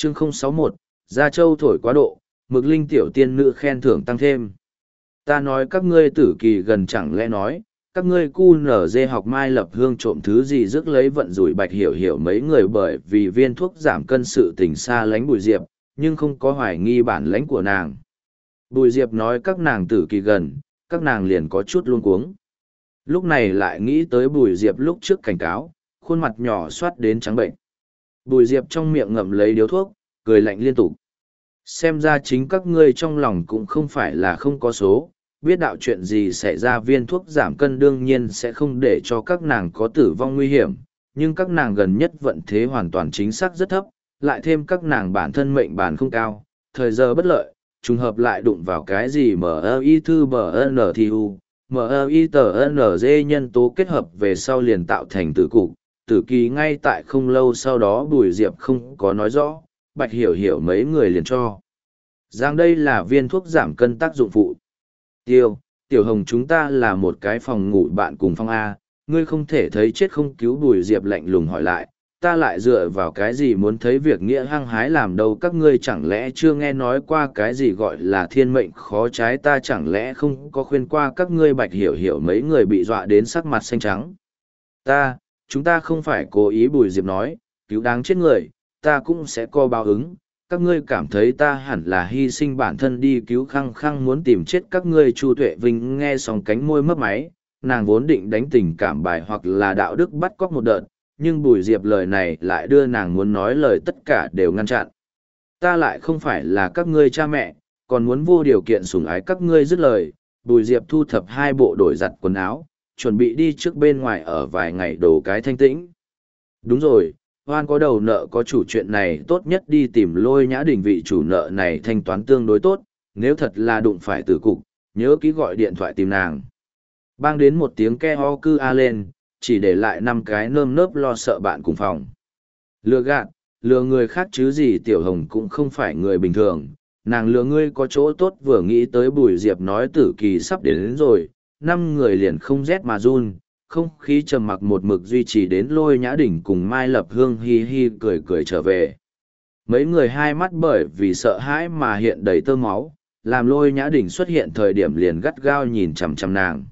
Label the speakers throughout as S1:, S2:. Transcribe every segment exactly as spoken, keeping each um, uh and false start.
S1: chương không sáu một, Gia Châu thổi quá độ, Mực Linh tiểu tiên nữ khen thưởng tăng thêm. Ta nói các ngươi tử kỳ gần chẳng lẽ nói, các ngươi cu nở dê học mai lập hương trộm thứ gì rước lấy vận rủi bạch hiểu hiểu mấy người bởi vì viên thuốc giảm cân sự tình xa lánh Bùi Diệp, nhưng không có hoài nghi bản lãnh của nàng. Bùi Diệp nói các nàng tử kỳ gần, các nàng liền có chút luống cuống. Lúc này lại nghĩ tới Bùi Diệp lúc trước cảnh cáo, khuôn mặt nhỏ soát đến trắng bệnh. Bùi Diệp trong miệng ngậm lấy điếu thuốc, cười lạnh liên tục. Xem ra chính các ngươi trong lòng cũng không phải là không có số, biết đạo chuyện gì xảy ra viên thuốc giảm cân đương nhiên sẽ không để cho các nàng có tử vong nguy hiểm, nhưng các nàng gần nhất vận thế hoàn toàn chính xác rất thấp, lại thêm các nàng bản thân mệnh bản không cao, thời giờ bất lợi, trùng hợp lại đụng vào cái gì M E I thư bờ N thì U, M E I tờ N G nhân tố kết hợp về sau liền tạo thành tử cục, tử kỳ ngay tại không lâu sau đó Bùi Diệp không có nói rõ, Bạch Hiểu Hiểu mấy người liền cho rằng đây là viên thuốc giảm cân tác dụng phụ. Tiêu, Tiểu Hồng chúng ta là một cái phòng ngủ bạn cùng phòng A, ngươi không thể thấy chết không cứu. Bùi Diệp lạnh lùng hỏi lại, ta lại dựa vào cái gì muốn thấy việc nghĩa hăng hái làm đâu, các ngươi chẳng lẽ chưa nghe nói qua cái gì gọi là thiên mệnh khó trái, ta chẳng lẽ không có khuyên qua các ngươi. Bạch Hiểu Hiểu mấy người bị dọa đến sắc mặt xanh trắng. Ta, chúng ta không phải cố ý. Bùi Diệp nói, cứu đáng chết người, ta cũng sẽ có báo ứng. Các ngươi cảm thấy ta hẳn là hy sinh bản thân đi cứu khăng khăng muốn tìm chết các ngươi. Chu Tuệ Vinh nghe xong cánh môi mấp máy, nàng vốn định đánh tình cảm bài hoặc là đạo đức bắt cóc một đợt, nhưng Bùi Diệp lời này lại đưa nàng muốn nói lời tất cả đều ngăn chặn. Ta lại không phải là các ngươi cha mẹ, còn muốn vô điều kiện sủng ái các ngươi. Dứt lời, Bùi Diệp thu thập hai bộ đổi giặt quần áo, chuẩn bị đi trước bên ngoài ở vài ngày đồ cái thanh tĩnh. Đúng rồi, hoan có đầu nợ có chủ, chuyện này tốt nhất đi tìm Lôi Nhã Đình, vị chủ nợ này thanh toán tương đối tốt, nếu thật là đụng phải tử cục, nhớ ký gọi điện thoại tìm nàng. Bang đến một tiếng ke ho cư a lên, chỉ để lại năm cái nơm nớp lo sợ bạn cùng phòng. Lừa gạt, lừa người khác chứ gì. Tiểu Hồng cũng không phải người bình thường, nàng lừa ngươi có chỗ tốt. Vừa nghĩ tới Bùi Diệp nói tử kỳ sắp đến, đến rồi, năm người liền không rét mà run. Không khí trầm mặc một mực duy trì đến Lôi Nhã Đỉnh cùng Mai Lập Hương hi hi cười cười trở về. Mấy người hai mắt bởi vì sợ hãi mà hiện đầy tơ máu, làm Lôi Nhã Đỉnh xuất hiện thời điểm liền gắt gao nhìn chằm chằm nàng.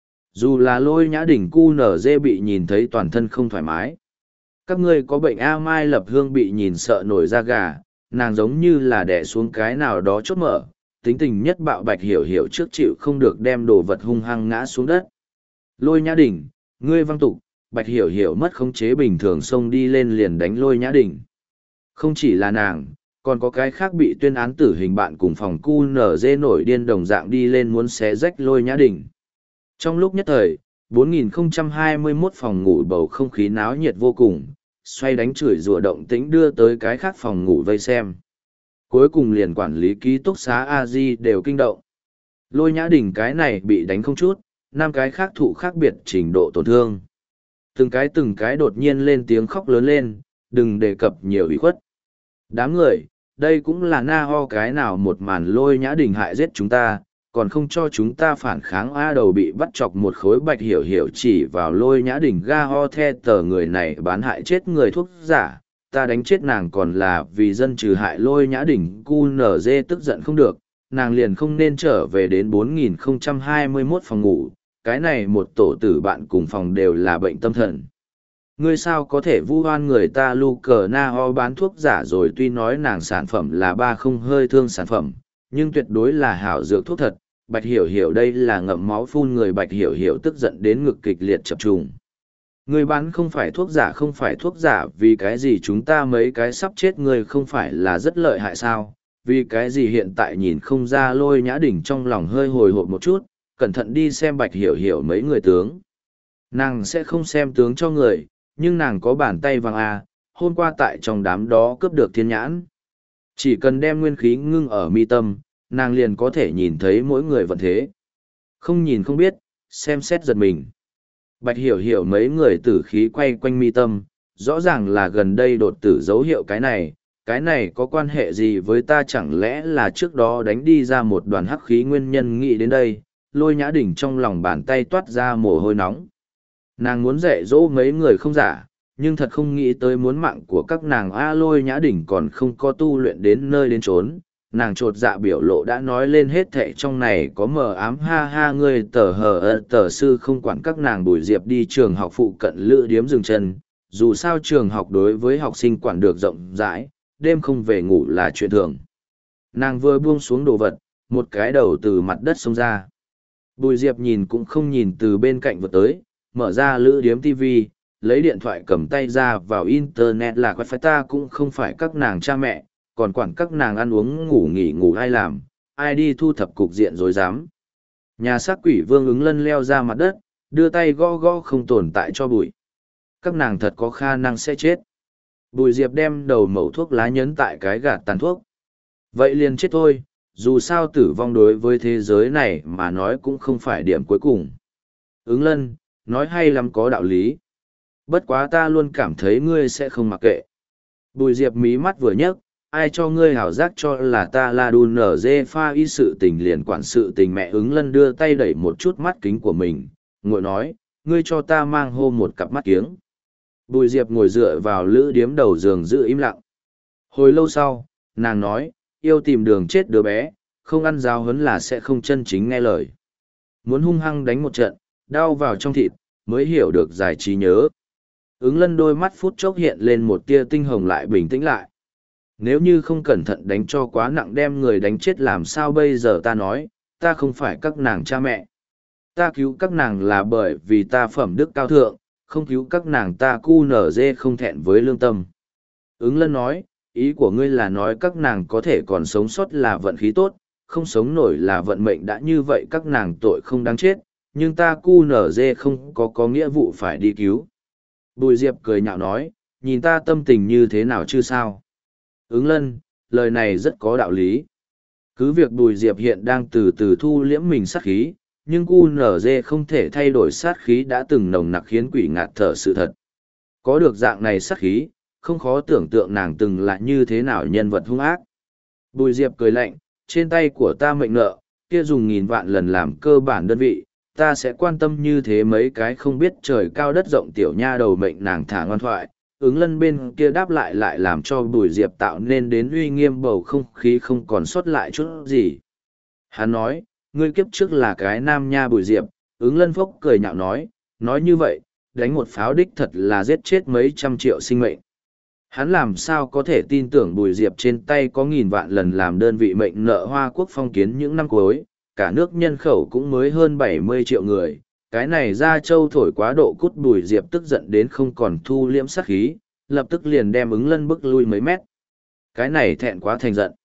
S1: Dù là Lôi Nhã Đỉnh cu nở dê bị nhìn thấy toàn thân không thoải mái. Các ngươi có bệnh a? Mai Lập Hương bị nhìn sợ nổi da gà, nàng giống như là đè xuống cái nào đó chốt mở, tính tình nhất bạo. Bạch Hiểu Hiểu trước chịu không được đem đồ vật hung hăng ngã xuống đất. Lôi Nhã Đỉnh, ngươi văng tục. Bạch Hiểu Hiểu mất khống chế bình thường xông đi lên liền đánh Lôi Nhã Đỉnh. Không chỉ là nàng, còn có cái khác bị tuyên án tử hình bạn cùng phòng cu nở dê nổi điên đồng dạng đi lên muốn xé rách Lôi Nhã Đỉnh. Trong lúc nhất thời, bốn nghìn không trăm hai mươi mốt phòng ngủ bầu không khí náo nhiệt vô cùng, xoay đánh chửi rủa động tĩnh đưa tới cái khác phòng ngủ vây xem. Cuối cùng liền quản lý ký túc xá a di đều kinh động. Lôi Nhã Đỉnh cái này bị đánh không chút, năm cái khác thụ khác biệt trình độ tổn thương. Từng cái từng cái đột nhiên lên tiếng khóc lớn lên, đừng đề cập nhiều ủy khuất. Đám người, đây cũng là na ho cái nào một màn. Lôi Nhã Đỉnh hại giết chúng ta, còn không cho chúng ta phản kháng a. Đầu bị bắt chọc một khối. Bạch Hiểu Hiểu chỉ vào Lôi Nhã Đỉnh ga ho the tờ, người này bán hại chết người thuốc giả, ta đánh chết nàng còn là vì dân trừ hại. Lôi Nhã Đỉnh cu nở dê tức giận không được, nàng liền không nên trở về đến bốn nghìn không trăm hai mươi mốt phòng ngủ, cái này một tổ tử bạn cùng phòng đều là bệnh tâm thần. Ngươi sao có thể vu oan người ta? Lu cờ na ho bán thuốc giả rồi, tuy nói nàng sản phẩm là ba không hơi thương sản phẩm, nhưng tuyệt đối là hảo dược thuốc thật. Bạch Hiểu Hiểu đây là ngậm máu phun người. Bạch Hiểu Hiểu tức giận đến ngực kịch liệt chập trùng. Người bán không phải thuốc giả, không phải thuốc giả, vì cái gì chúng ta mấy cái sắp chết người không phải là rất lợi hại sao? Vì cái gì hiện tại nhìn không ra? Lôi Nhã Đỉnh trong lòng hơi hồi hộp một chút, cẩn thận đi xem Bạch Hiểu Hiểu mấy người tướng. Nàng sẽ không xem tướng cho người, nhưng nàng có bàn tay vàng à, hôm qua tại trong đám đó cướp được thiên nhãn. Chỉ cần đem nguyên khí ngưng ở mi tâm, nàng liền có thể nhìn thấy mỗi người vận thế. Không nhìn không biết, xem xét giật mình. Bạch Hiểu Hiểu mấy người tử khí quay quanh mi tâm, rõ ràng là gần đây đột tử dấu hiệu. Cái này, cái này có quan hệ gì với ta? Chẳng lẽ là trước đó đánh đi ra một đoàn hắc khí nguyên nhân? Nghĩ đến đây, Lôi Nhã Đỉnh trong lòng bàn tay toát ra mồ hôi nóng. Nàng muốn dạy dỗ mấy người không giả, nhưng thật không nghĩ tới muốn mạng của các nàng A Lôi Nhã Đỉnh còn không có tu luyện đến nơi đến chốn. Nàng trột dạ biểu lộ đã nói lên hết thệ trong này có mờ ám ha ha ngươi tờ hờ ơ tờ sư không quản các nàng Bùi Diệp đi trường học phụ cận lữ điếm dừng chân, dù sao trường học đối với học sinh quản được rộng rãi, đêm không về ngủ là chuyện thường. Nàng vừa buông xuống đồ vật, một cái đầu từ mặt đất xông ra. Bùi Diệp nhìn cũng không nhìn từ bên cạnh vượt tới, mở ra lữ điếm ti vi, lấy điện thoại cầm tay ra vào internet là quay phải ta cũng không phải các nàng cha mẹ, còn quản các nàng ăn uống ngủ nghỉ ngủ ai làm, ai đi thu thập cục diện rồi dám. Nhà xác quỷ Vương Ứng Lân leo ra mặt đất, đưa tay gõ gõ không tồn tại cho bụi. Các nàng thật có khả năng sẽ chết. Bùi Diệp đem đầu mẩu thuốc lá nhấn tại cái gạt tàn thuốc. Vậy liền chết thôi, dù sao tử vong đối với thế giới này mà nói cũng không phải điểm cuối cùng. Ứng Lân, nói hay lắm có đạo lý. Bất quá ta luôn cảm thấy ngươi sẽ không mặc kệ. Bùi Diệp mí mắt vừa nhấc, ai cho ngươi hảo giác cho là ta là đù nở dê pha y sự tình liền quản sự tình mẹ Ứng Lân đưa tay đẩy một chút mắt kính của mình, ngồi nói, ngươi cho ta mang hô một cặp mắt kiếng. Bùi Diệp ngồi dựa vào lữ điếm đầu giường giữ im lặng. Hồi lâu sau, nàng nói, yêu tìm đường chết đứa bé, không ăn giáo huấn là sẽ không chân chính nghe lời. Muốn hung hăng đánh một trận, đau vào trong thịt, mới hiểu được giải trí nhớ. Ứng Lân đôi mắt phút chốc hiện lên một tia tinh hồng lại bình tĩnh lại. Nếu như không cẩn thận đánh cho quá nặng đem người đánh chết làm sao bây giờ ta nói, ta không phải các nàng cha mẹ. Ta cứu các nàng là bởi vì ta phẩm đức cao thượng, không cứu các nàng ta cu nở dê không thẹn với lương tâm. Ứng Lân nói, ý của ngươi là nói các nàng có thể còn sống sót là vận khí tốt, không sống nổi là vận mệnh đã như vậy các nàng tội không đáng chết, nhưng ta cu nở dê không có có nghĩa vụ phải đi cứu. Bùi Diệp cười nhạo nói, nhìn ta tâm tình như thế nào chứ sao? Ứng Lân, lời này rất có đạo lý. Cứ việc Bùi Diệp hiện đang từ từ thu liễm mình sát khí, nhưng cu nở dê không thể thay đổi sát khí đã từng nồng nặc khiến quỷ ngạt thở sự thật. Có được dạng này sát khí, không khó tưởng tượng nàng từng là như thế nào nhân vật hung ác. Bùi Diệp cười lạnh, trên tay của ta mệnh nợ, kia dùng nghìn vạn lần làm cơ bản đơn vị, ta sẽ quan tâm như thế mấy cái không biết trời cao đất rộng tiểu nha đầu mệnh nàng thả ngoan thoại. Ứng Lân bên kia đáp lại lại làm cho Bùi Diệp tạo nên đến uy nghiêm bầu không khí không còn sót lại chút gì. Hắn nói, ngươi kiếp trước là cái nam nha Bùi Diệp, Ứng Lân phốc cười nhạo nói, nói như vậy, đánh một pháo đích thật là giết chết mấy trăm triệu sinh mệnh. Hắn làm sao có thể tin tưởng Bùi Diệp trên tay có nghìn vạn lần làm đơn vị mệnh nợ Hoa Quốc phong kiến những năm cuối, cả nước nhân khẩu cũng mới hơn bảy mươi triệu người. Cái này ra châu thổi quá độ cút Bùi Diệp tức giận đến không còn thu liễm sát khí, lập tức liền đem Ứng Lân bức lui mấy mét. Cái này thẹn quá thành giận.